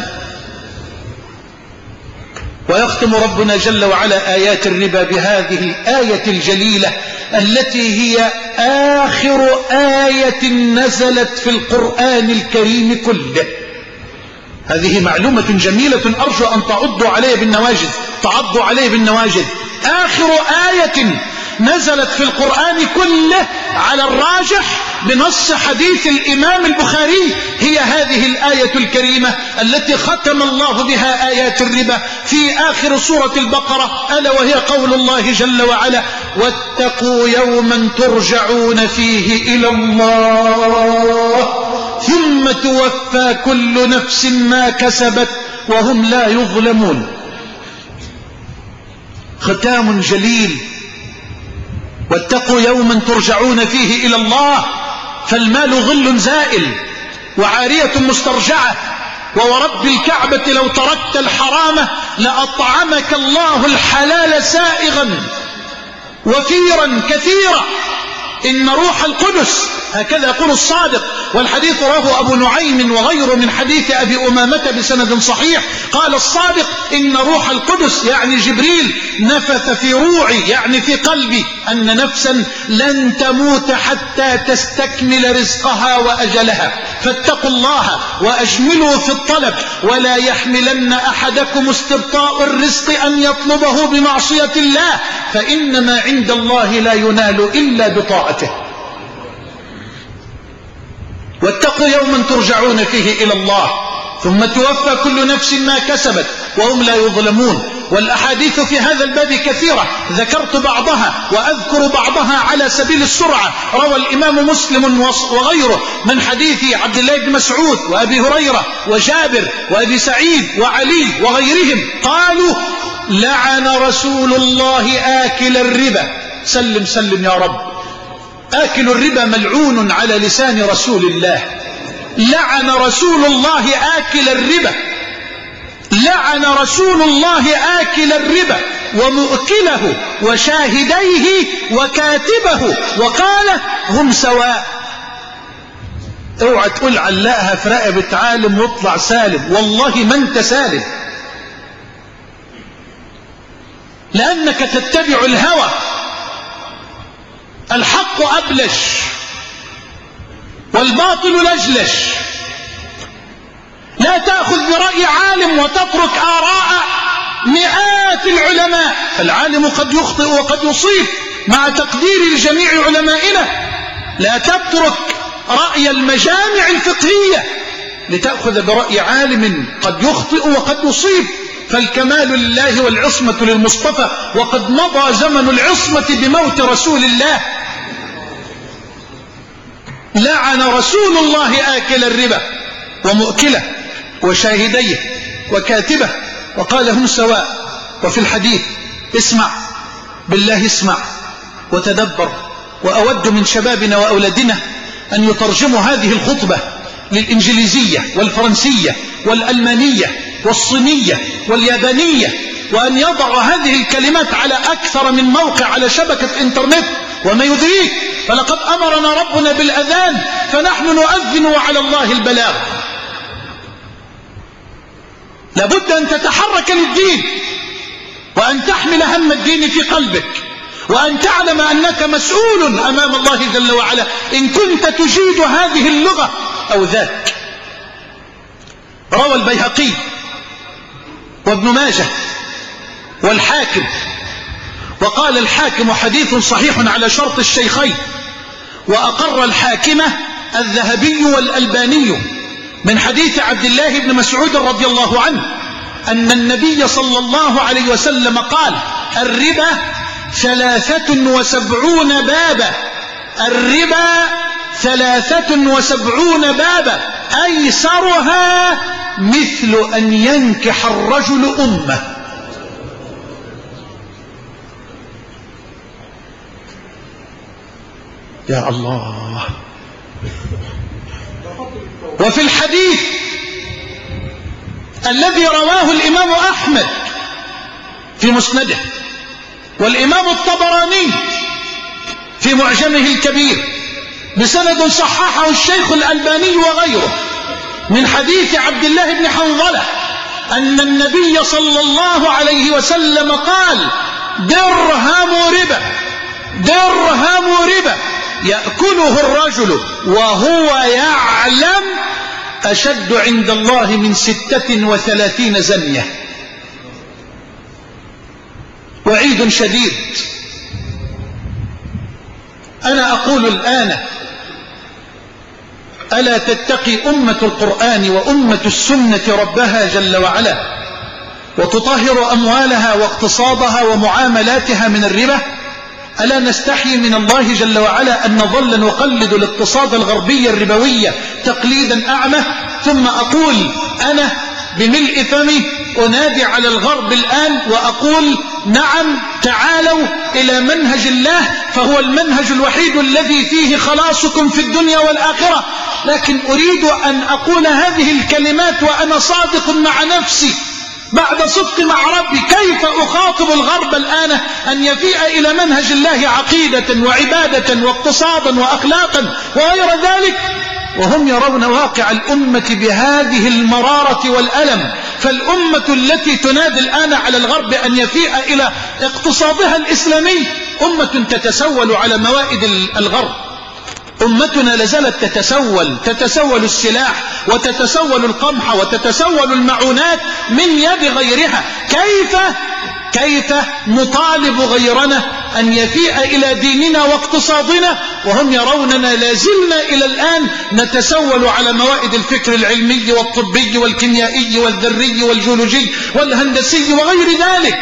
ويختم ربنا جل وعلا آيات الربا بهذه الآية الجليلة التي هي آخر آية نزلت في القرآن الكريم كله. هذه معلومة جميلة أرجو أن تعضوا عليه بالنواجذ تعضوا عليه بالنواجذ. آخر آية نزلت في القرآن كله على الراجح بنص حديث الإمام البخاري هي هذه الآية الكريمة التي ختم الله بها آيات الربا في آخر سورة البقرة، ألا وهي قول الله جل وعلا: واتقوا يوما ترجعون فيه إلى الله ثم توفى كل نفس ما كسبت وهم لا يظلمون. ختام جليل: واتقوا يوما ترجعون فيه إلى الله، فالمال ظل زائل وعارية مسترجعة، وورب الكعبة لو تركت الحرام لأطعمك الله الحلال سائغا وفيرا كثيرا. إن روح القدس، هكذا يقول الصادق، والحديث رواه أبو نعيم وغيره من حديث أبي أمامة بسند صحيح، قال الصادق: إن روح القدس يعني جبريل نفث في روعي يعني في قلبي أن نفسا لن تموت حتى تستكمل رزقها وأجلها، فاتقوا الله وأجملوا في الطلب، ولا يحملن أحدكم استبطاء الرزق أن يطلبه بمعصية الله، فإنما عند الله لا ينال إلا بطاعته. واتقوا يوما ترجعون فيه إلى الله ثم توفى كل نفس ما كسبت وهم لا يظلمون. والأحاديث في هذا الباب كثيرة، ذكرت بعضها وأذكر بعضها على سبيل السرعة. روى الإمام مسلم وغيره من حديث عبد الله بن مسعود وأبي هريرة وجابر وأبي سعيد وعلي وغيرهم قالوا: لعن رسول الله آكل الربا. سلم سلم يا رب. آكل الربا ملعون على لسان رسول الله. لعن رسول الله آكل الربا، لعن رسول الله آكل الربا ومؤكله وشاهديه وكاتبه، وقال: هم سواء. اوعى تقول علقها في رقبة عالم واطلع سالم، والله ما انت سالم، لأنك تتبع الهوى. الحق أبلش والباطل لجلش. لا تأخذ برأي عالم وتترك آراء مئات العلماء. العالم قد يخطئ وقد يصيب مع تقدير لجميع علمائنا. لا تترك رأي المجامع الفقهية لتأخذ برأي عالم قد يخطئ وقد يصيب، فالكمال لله والعصمة للمصطفى، وقد مضى زمن العصمة بموت رسول الله. لعن رسول الله آكل الربا ومؤكله وشاهديه وكاتبه، وقال: هم سواء. وفي الحديث: اسمع بالله، اسمع وتدبر. وأود من شبابنا وأولادنا أن يترجموا هذه الخطبة للإنجليزية والفرنسية والألمانية والصينية واليابانية، وأن يضع هذه الكلمات على أكثر من موقع على شبكة إنترنت. وما يدريك، فلقد أمرنا ربنا بالأذان، فنحن نؤذن وعلى الله البلاغ. لابد أن تتحرك للدين، وأن تحمل هم الدين في قلبك، وأن تعلم أنك مسؤول أمام الله جل وعلا إن كنت تجيد هذه اللغة أو ذاك. روى البيهقي وابن ماجه والحاكم، وقال الحاكم: حديث صحيح على شرط الشيخين، وأقر الحاكمة الذهبي والألباني من حديث عبد الله بن مسعود رضي الله عنه أن النبي صلى الله عليه وسلم قال: الربا ثلاثة وسبعون بابا. الربا ثلاثة وسبعون بابا، أيسرها مثل أن ينكح الرجل أمه. يا الله. وفي الحديث الذي رواه الإمام أحمد في مسنده، والإمام الطبراني في معجمه الكبير، بسند صححه الشيخ الألباني وغيره من حديث عبد الله بن حنظلة أن النبي صلى الله عليه وسلم قال: درهم ربا درهم ربا يأكله الرجل وهو يعلم أشد عند الله من ستة وثلاثين زنية. وعيد شديد. أنا أقول الآن: ألا تتقي أمة القرآن وأمة السنة ربها جل وعلا وتطهر أموالها واقتصادها ومعاملاتها من الربا؟ ألا نستحي من الله جل وعلا أن نظل نقلد الاقتصاد الغربي الربوي تقليدا أعمى؟ ثم أقول أنا بملء فمي أنادي على الغرب الآن وأقول: نعم، تعالوا إلى منهج الله، فهو المنهج الوحيد الذي فيه خلاصكم في الدنيا والآخرة. لكن أريد أن أقول هذه الكلمات وأنا صادق مع نفسي بعد صدق مع ربي. كيف أخاطب الغرب الآن أن يفيء إلى منهج الله عقيدة وعبادة واقتصادا وأخلاقا وغير ذلك وهم يرون واقع الأمة بهذه المرارة والألم؟ فالأمة التي تنادي الآن على الغرب أن يفيء إلى اقتصادها الإسلامي أمة تتسول على موائد الغرب. أمتنا لازالت تتسول تتسول السلاح وتتسول القمح وتتسول المعونات من يد غيرها. كيف كيف نطالب غيرنا أن يفيء إلى ديننا واقتصادنا وهم يروننا لازلنا إلى الآن نتسول على موائد الفكر العلمي والطبي والكيميائي والذري والجيولوجي والهندسي وغير ذلك؟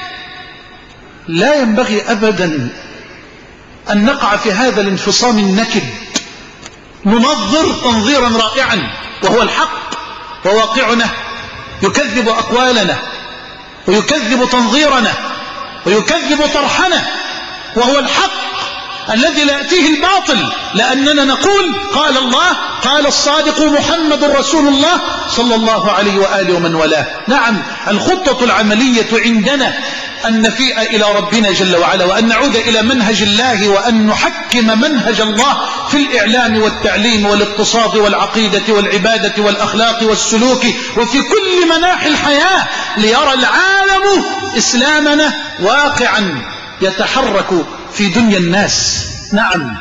لا ينبغي أبدا أن نقع في هذا الانفصام النكد. ننظر تنظيرا رائعا وهو الحق، وواقعنا يكذب أقوالنا ويكذب تنظيرنا ويكذب طرحنا، وهو الحق الذي لا يأتيه الباطل، لأننا نقول: قال الله، قال الصادق محمد رسول الله صلى الله عليه وآله ومن والاه. نعم، الخطة العملية عندنا أن نفيء إلى ربنا جل وعلا وأن نعود إلى منهج الله وأن نحكم منهج الله في الإعلام والتعليم والاقتصاد والعقيدة والعبادة والأخلاق والسلوك وفي كل مناحي الحياة، ليرى العالم إسلامنا واقعا يتحرك في دنيا الناس. نعم،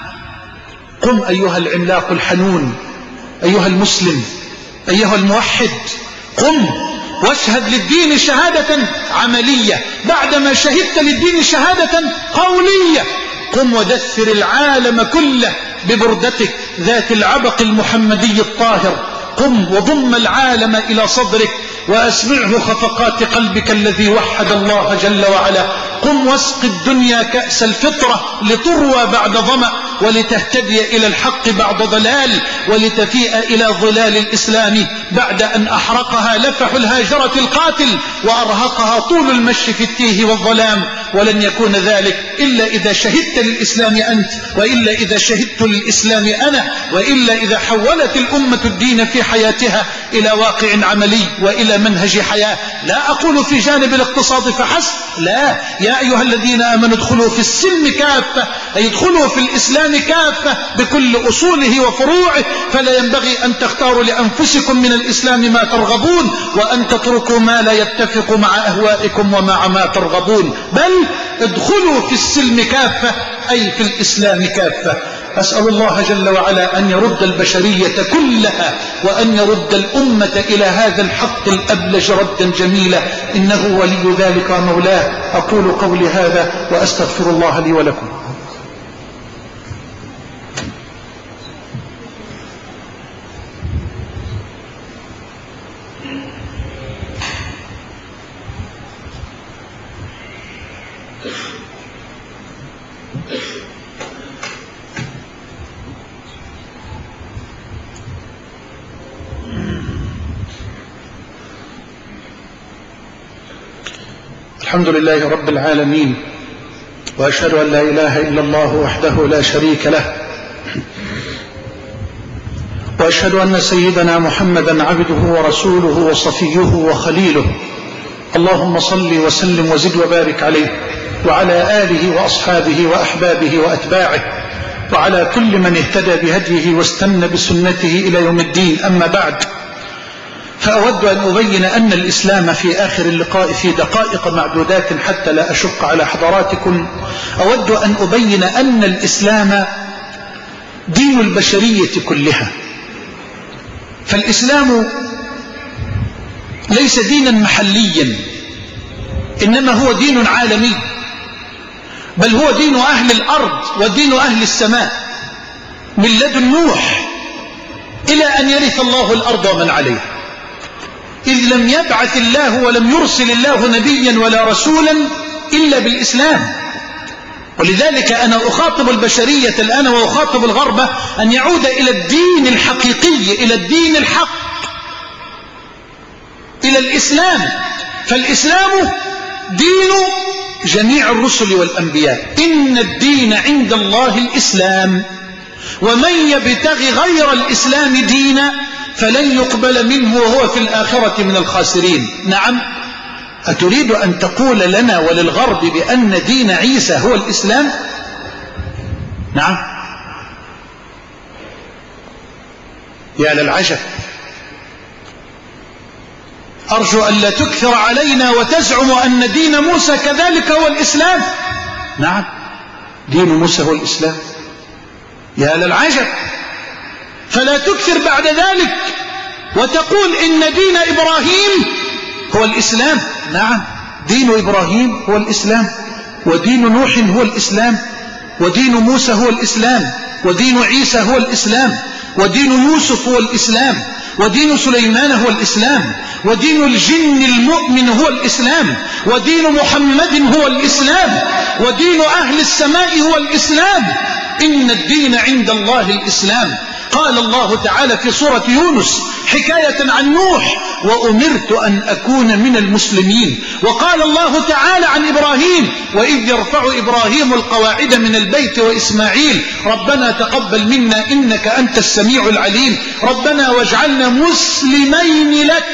قم أيها العملاق الحنون، أيها المسلم، أيها الموحد، قم واشهد للدين شهادة عملية بعدما شهدت للدين شهادة قولية. قم ودثر العالم كله ببردتك ذات العبق المحمدي الطاهر. قم وضم العالم إلى صدرك وأسمعه خفقات قلبك الذي وحد الله جل وعلا. قم واسق الدنيا كأس الفطرة لتروى بعد ظمأ ولتهتدي إلى الحق بعد ضلال ولتفيء إلى ظلال الإسلام بعد أن أحرقها لفح الهاجرة القاتل وأرهقها طول المشي في التيه والظلام. ولن يكون ذلك إلا إذا شهدت للإسلام أنت، وإلا إذا شهدت للإسلام أنا، وإلا إذا حولت الأمة الدين في حياتها إلى واقع عملي وإلى منهج حياة. لا أقول في جانب الاقتصاد فحسب، لا، يا أيها الذين آمنوا ادخلوا في السلم كافة، أي ادخلوا في الإسلام كافة بكل أصوله وفروعه. فلا ينبغي أن تختاروا لأنفسكم من الإسلام ما ترغبون وأن تتركوا ما لا يتفق مع أهوائكم ومع ما ترغبون، بل ادخلوا في السلم كافة أي في الإسلام كافة. أسأل الله جل وعلا أن يرد البشرية كلها وأن يرد الأمة إلى هذا الحق الأبلج ردا جميلا، إنه ولي ذلك مولاه. أقول قولي هذا وأستغفر الله لي ولكم. الحمد لله رب العالمين، وأشهد أن لا إله إلا الله وحده لا شريك له، وأشهد أن سيدنا محمدا عبده ورسوله وصفيه وخليله. اللهم صل وسلم وزد وبارك عليه وعلى آله وأصحابه وأحبابه وأتباعه وعلى كل من اهتدى بهديه واستنى بسنته إلى يوم الدين. أما بعد، فأود أن أبين أن الإسلام في آخر اللقاء في دقائق معدودات حتى لا أشق على حضراتكم، أود أن أبين أن الإسلام دين البشرية كلها. فالإسلام ليس دينا محليا، إنما هو دين عالمي، بل هو دين أهل الأرض ودين أهل السماء، من لدن نوح إلى أن يرث الله الأرض ومن عليها، إذ لم يبعث الله ولم يرسل الله نبيا ولا رسولا إلا بالإسلام. ولذلك أنا أخاطب البشرية الآن وأخاطب الغرب أن يعود إلى الدين الحقيقي، إلى الدين الحق، إلى الإسلام. فالإسلام دين جميع الرسل والأنبياء، إن الدين عند الله الإسلام، ومن يبتغي غير الإسلام دينا فلن يقبل منه وهو في الآخرة من الخاسرين. نعم، أتريد أن تقول لنا وللغرب بأن دين عيسى هو الإسلام؟ نعم، يا للعجب. أرجو أن لا تكثر علينا وتزعم أن دين موسى كذلك هو الإسلام. نعم، دين موسى هو الإسلام، يا للعجب. فلا تكثر بعد ذلك وتقول إن دين إبراهيم هو الإسلام. نعم، دين إبراهيم هو الإسلام، ودين نوح هو الإسلام، ودين موسى هو الإسلام، ودين عيسى هو الإسلام، ودين يوسف هو الإسلام، ودين سليمان هو الإسلام، ودين الجن المؤمن هو الإسلام، ودين محمد هو الإسلام، ودين أهل السماء هو الإسلام. إن الدين عند الله الإسلام. قال الله تعالى في سورة يونس حكاية عن نوح: وأمرت أن أكون من المسلمين. وقال الله تعالى عن إبراهيم: وإذ يرفع إبراهيم القواعد من البيت وإسماعيل ربنا تقبل منا إنك أنت السميع العليم ربنا واجعلنا مسلمين لك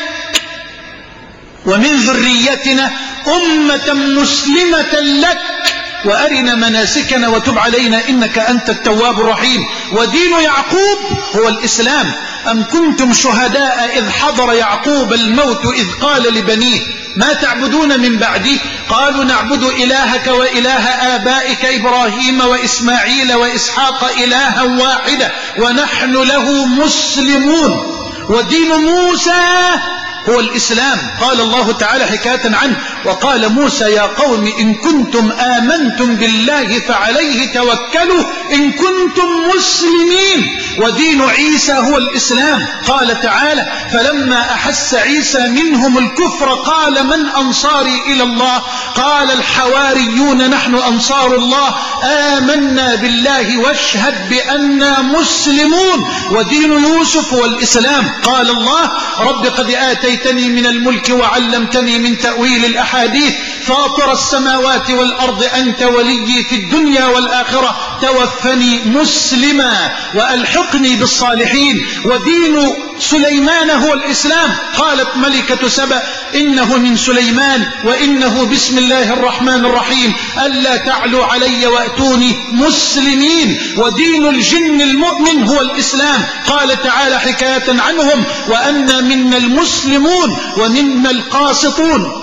ومن ذريتنا أمة مسلمة لك وأرنا مناسكنا وتب علينا إنك أنت التواب الرحيم. ودين يعقوب هو الإسلام. أم كنتم شهداء إذ حضر يعقوب الموت إذ قال لبنيه ما تعبدون من بعدي قالوا نعبد إلهك وإله آبائك إبراهيم وإسماعيل وإسحاق إلها واحدا ونحن له مسلمون. ودين موسى هو الإسلام. قال الله تعالى حكاية عنه: وقال موسى يا قوم إن كنتم آمنتم بالله فعليه توكلوا إن كنتم مسلمين. ودين عيسى هو الإسلام. قال تعالى: فلما أحس عيسى منهم الكفر قال من أنصاري إلى الله قال الحواريون نحن أنصار الله آمنا بالله واشهد بأننا مسلمون. ودين يوسف هو الإسلام. قال الله: رب قد آتيتني آتيتني من الملك وعلمتني من تأويل الأحاديث فاطر السماوات والأرض أنت ولي في الدنيا والآخرة توفني مسلما وألحقني بالصالحين. ودين سليمان هو الإسلام. قالت ملكة سبأ إنه من سليمان وإنه بسم الله الرحمن الرحيم ألا تعلوا علي وأتوني مسلمين. ودين الجن المؤمن هو الإسلام. قال تعالى حكاية عنهم: وأنا منا المسلمون ومنا القاسطون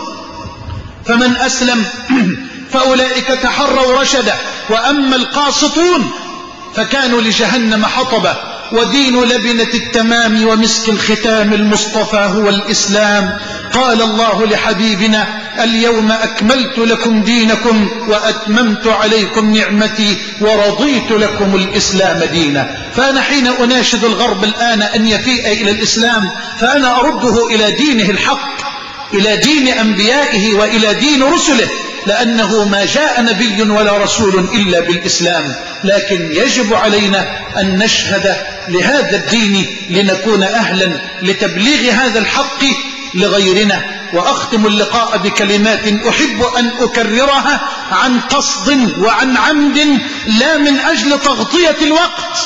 فمن أسلم فأولئك تحروا رشدا وأما القاسطون فكانوا لجهنم حطبا. ودين لبنة التمام ومسك الختام المصطفى هو الإسلام. قال الله لحبيبنا: اليوم أكملت لكم دينكم وأتممت عليكم نعمتي ورضيت لكم الإسلام دينا. فأنا حين أناشد الغرب الآن أن يفيء إلى الإسلام فأنا أرده إلى دينه الحق، إلى دين أنبيائه وإلى دين رسله، لأنه ما جاء نبي ولا رسول إلا بالإسلام. لكن يجب علينا أن نشهد لهذا الدين لنكون أهلا لتبليغ هذا الحق لغيرنا. وأختم اللقاء بكلمات أحب أن أكررها عن قصد وعن عمد لا من أجل تغطية الوقت.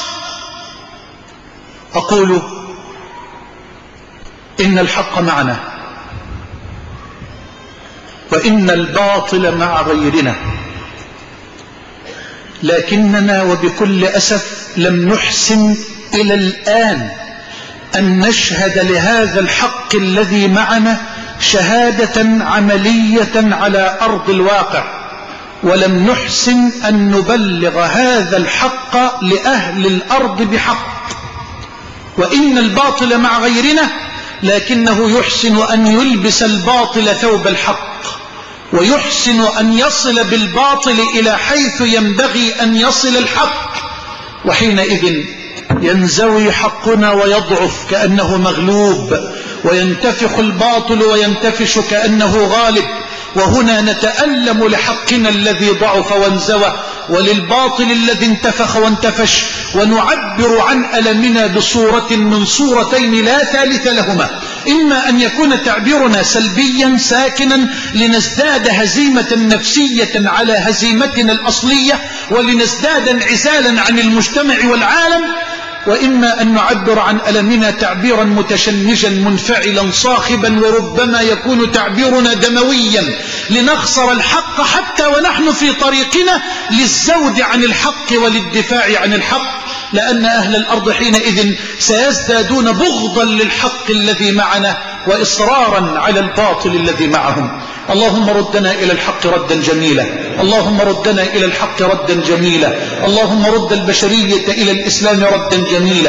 أقول: إن الحق معنا وإن الباطل مع غيرنا. لكننا وبكل أسف لم نحسن إلى الآن أن نشهد لهذا الحق الذي معنا شهادة عملية على أرض الواقع، ولم نحسن أن نبلغ هذا الحق لأهل الأرض بحق. وإن الباطل مع غيرنا، لكنه يحسن أن يلبس الباطل ثوب الحق، ويحسن أن يصل بالباطل إلى حيث ينبغي أن يصل الحق، وحينئذ ينزوي حقنا ويضعف كأنه مغلوب، وينتفخ الباطل وينتفش كأنه غالب. وهنا نتألم لحقنا الذي ضعف وانزوى، وللباطل الذي انتفخ وانتفش، ونعبر عن ألمنا بصورة من صورتين لا ثالث لهما: إما أن يكون تعبيرنا سلبيا ساكنا لنزداد هزيمة نفسية على هزيمتنا الأصلية ولنزداد انعزالا عن المجتمع والعالم، وإما أن نعبر عن ألمنا تعبيرا متشنجا منفعلا صاخبا، وربما يكون تعبيرنا دمويا لنخسر الحق حتى ونحن في طريقنا للزود عن الحق وللدفاع عن الحق، لأن أهل الأرض حينئذ سيزدادون بغضا للحق الذي معنا وإصرارا على الباطل الذي معهم. اللهم ردنا إلى الحق ردا جميلا، اللهم ردنا إلى الحق ردا جميلا، اللهم رد البشرية إلى الإسلام ردا جميلا،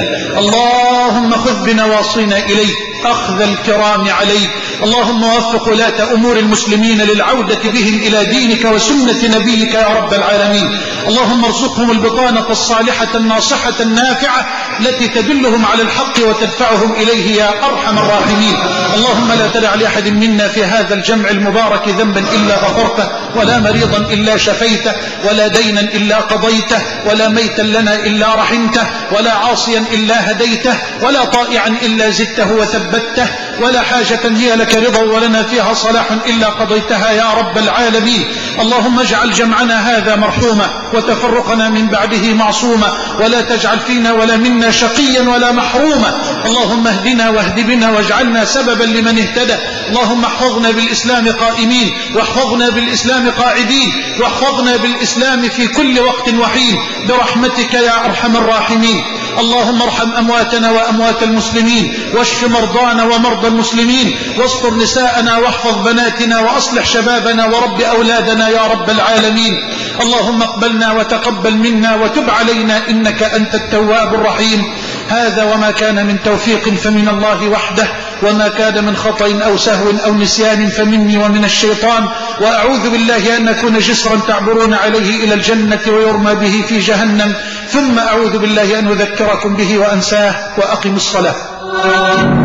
اللهم خذ بنواصينا إليك أخذ الكرام عليك، اللهم وفق ولاة أمور المسلمين للعودة بهم إلى دينك وسنة نبيك يا رب العالمين، اللهم ارزقهم البطانة الصالحة الناصحة النافعة التي تدلهم على الحق وتدفعهم إليه يا أرحم الراحمين. اللهم لا تدع لأحد منا في هذا الجمع المبارك ذنبا إلا غفرته، ولا مريضا إلا شفيته، ولا دينا إلا قضيته، ولا ميتا لنا إلا رحمته، ولا عاصيا إلا هديته، ولا طائعا إلا زدته وثبته، ولا حاجة هي لك رضا ولنا فيها صلاح إلا قضيتها يا رب العالمين. اللهم اجعل جمعنا هذا مرحوما وتفرقنا من بعده معصوما، ولا تجعل فينا ولا منا شقيا ولا محروما. اللهم اهدنا واهد بنا واجعلنا سببا لمن اهتدى. اللهم احفظنا بالإسلام قائمين، واحفظنا بالإسلام قاعدين، واحفظنا بالإسلام في كل وقت وحين برحمتك يا أرحم الراحمين. اللهم ارحم أمواتنا وأموات المسلمين، واشف مرضانا ومرضى المسلمين، واستر نساءنا واحفظ بناتنا، وأصلح شبابنا ورب أولادنا يا رب العالمين. اللهم اقبلنا وتقبل منا وتب علينا إنك أنت التواب الرحيم. هذا وما كان من توفيق فمن الله وحده، وما كان من خطأ أو سهو أو نسيان فمني ومن الشيطان، وأعوذ بالله أن نكون جسرا تعبرون عليه إلى الجنة ويرمى به في جهنم، ثم أعوذ بالله أن أذكركم به وأنساه. وأقم الصلاة.